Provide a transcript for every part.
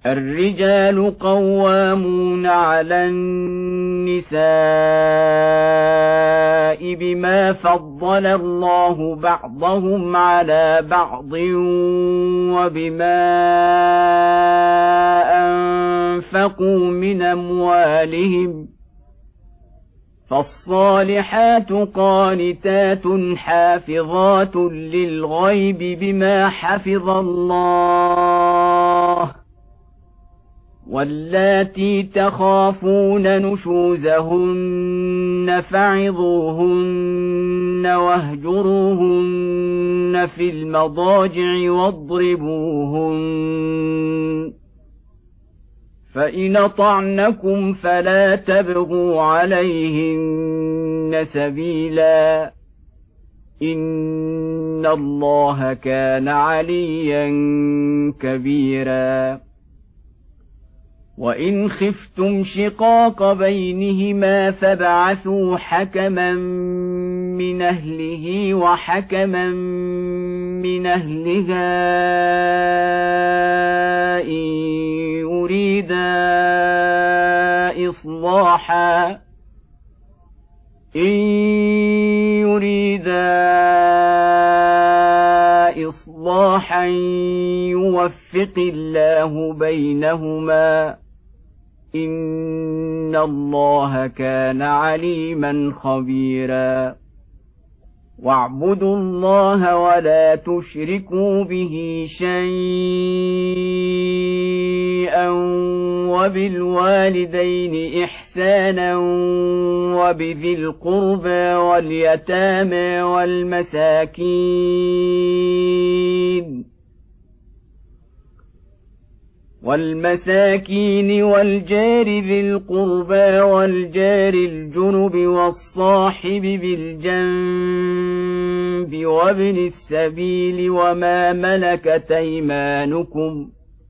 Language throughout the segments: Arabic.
الرجال قوامون على النساء بما فضل الله بعضهم على بعض وبما أنفقوا من أموالهم، فالصالحات قانتات حافظات للغيب بما حفظ الله، واللاتي تخافون نشوزهن فعظوهن واهجروهن في المضاجع واضربوهن، فإن أطعنكم فلا تبغوا عليهن سبيلا، إن الله كان عليا كبيرا. وإن خفتم شقاق بينهما فابعثوا حكما من أهله وحكما من أهلها إن يريدا إصلاحا يوفق الله بينهما، إن الله كان عليما خبيرا. واعبدوا الله ولا تشركوا به شيئا وبالوالدين إحسانا وبذي القربى واليتامى والمساكين والجار ذي القربى والجار الجنب والصاحب بالجنب وابن السبيل وما ملكت أيمانكم،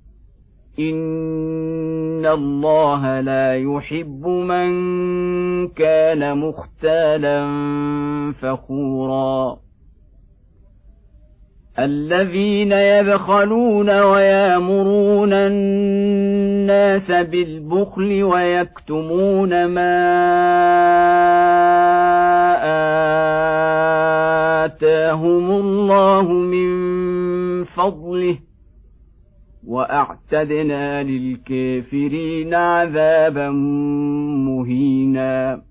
إن الله لا يحب من كان مختالا فخورا. الذين يبخلون ويأمرون الناس بالبخل ويكتمون ما آتاهم الله من فضله، وأعتدنا للكافرين عذابا مهينا.